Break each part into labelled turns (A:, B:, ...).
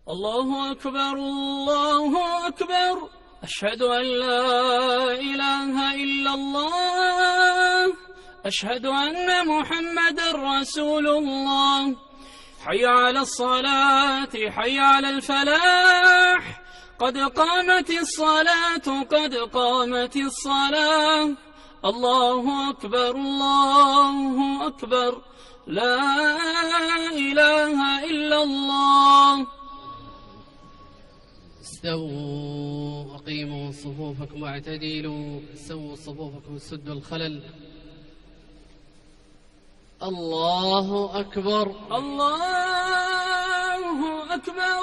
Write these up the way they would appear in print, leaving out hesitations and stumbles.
A: الله أكبر الله أكبر. أشهد أن لا إله إلا الله. أشهد أن محمدًا رسول الله. حي على الصلاة حي على الفلاح. قد قامت الصلاة قد قامت الصلاة. الله أكبر الله أكبر. لا إله إلا الله.
B: استووا أقيموا صفوفكم واعتدلوا. سووا صفوفكم سدوا الخلل. الله أكبر
A: الله أكبر.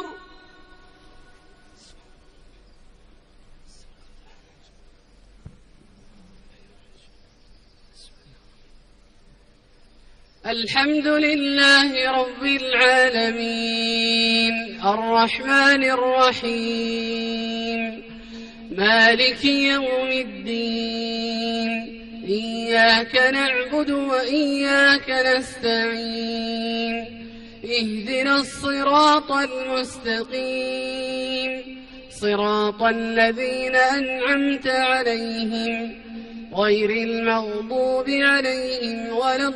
B: الحمد لله رب العالمين الرحمن الرحيم مالك يوم الدين. إياك نعبد وإياك نستعين. اهدنا الصراط المستقيم صراط الذين أنعمت عليهم غير المغضوب عليهم ولا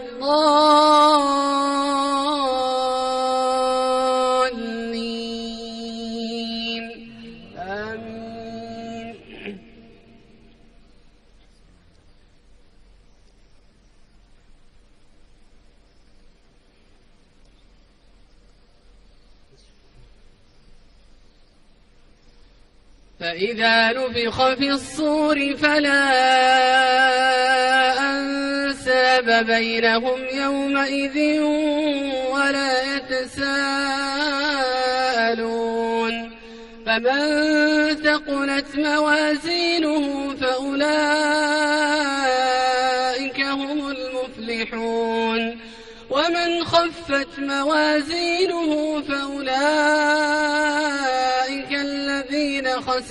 B: الضالين. آمين. فإذا نفخ في الصور فلا أنساب بينهم يومئذ ولا يتساءلون. فمن ثقلت موازينه فأولئك هم المفلحون. ومن خفت موازينه فأولئك الذين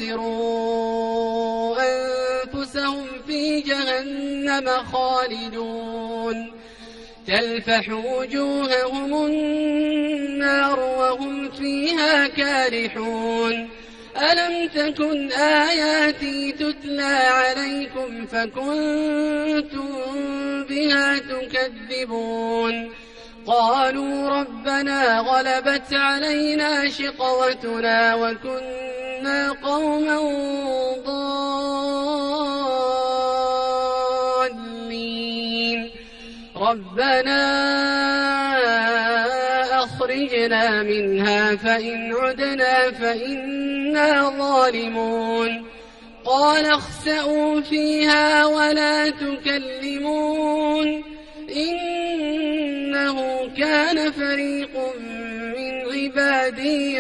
B: خسروا أنفسهم في جهنم خالدون. تلفح وجوههم النار وهم فيها كارحون. ألم تكن آياتي تتلى عليكم فكنتم بها تكذبون. قالوا ربنا غلبت علينا شقوتنا وكنا قوما ضالين. ربنا أخرجنا منها فإن عدنا فإنا ظالمون. قال اخسئوا فيها ولا تكلمون. إنه كان فريق من عبادي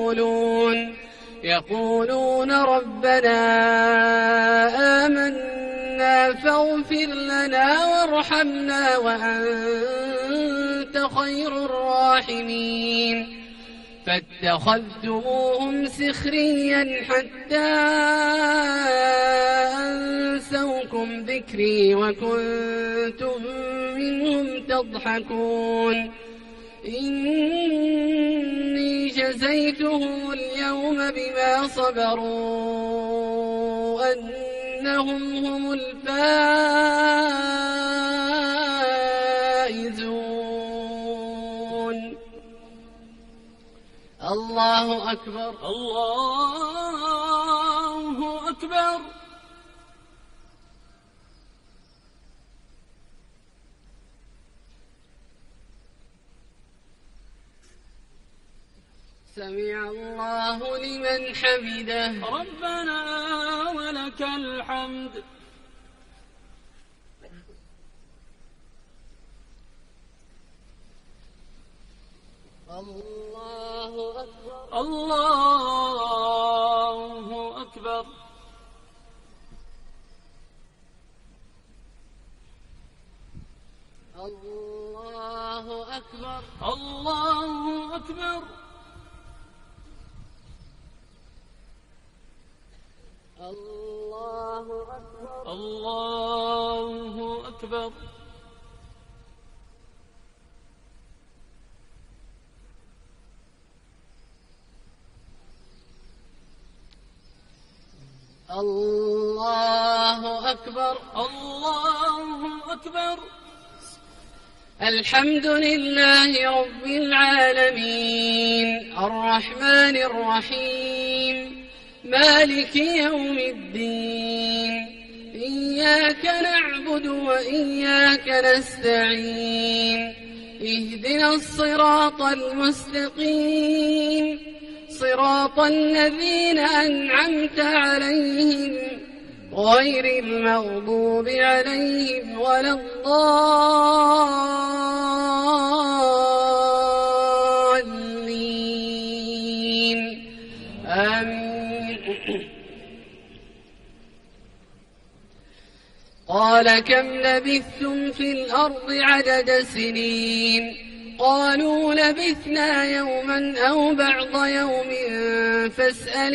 B: يقولون ربنا آمنا فاغفر لنا وارحمنا وأنت خير الراحمين. فاتخذتموهم سخريا حتى أنسوكم ذكري وكنتم منهم تضحكون. إني جزيتهم اليوم بما صبروا أنهم هم الفائزون. الله أكبر
A: الله أكبر.
B: سمع الله لمن حمده.
A: ربنا ولك الحمد.
B: الله أكبر
A: الله أكبر.
B: الله أكبر
A: الله أكبر.
B: الله أكبر
A: الله أكبر.
B: الله أكبر.
A: الله أكبر.
B: الحمد لله رب العالمين الرحمن الرحيم مالك يوم الدين إياك نعبد وإياك نستعين اهدنا الصراط المستقيم صراط الذين أنعمت عليهم غير المغضوب عليهم ولا الضالين آمين. قال كم لبثتم في الأرض عدد سنين قالوا لبثنا يوما أو بعض يوم فاسأل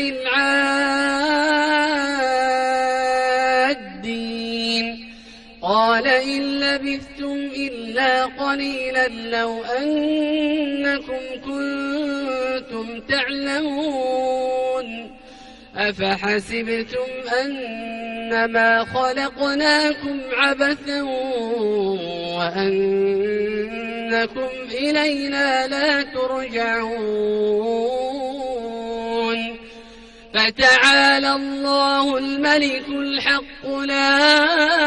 B: العادين قال إن لبثتم إلا قليلا لو أنكم كنتم تعلمون أفحسبتم أنما خلقناكم عبثا وأنكم إلينا لا ترجعون فتعالى الله الملك الحق لا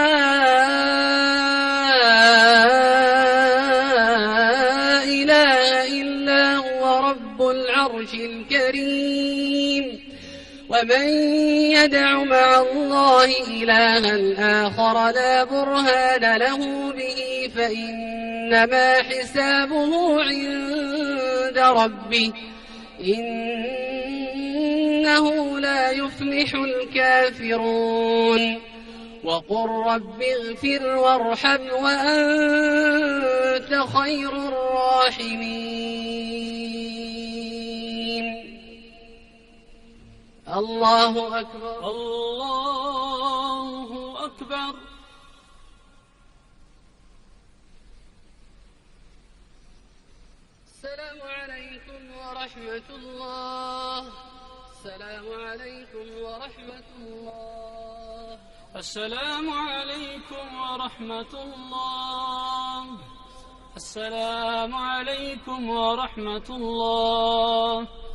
B: إله إلا هو رب العرش الكريم ومن يدع مع الله إلها آخر لا برهان له به فإنما حسابه عند ربه إنه لا يفلح الكافرون وقل رب اغفر وارحم وأنت خير الراحمين. الله أكبر.
A: الله أكبر.
B: السلام عليكم ورحمة الله. السلام عليكم ورحمة الله.
A: السلام عليكم ورحمة الله. السلام عليكم ورحمة الله.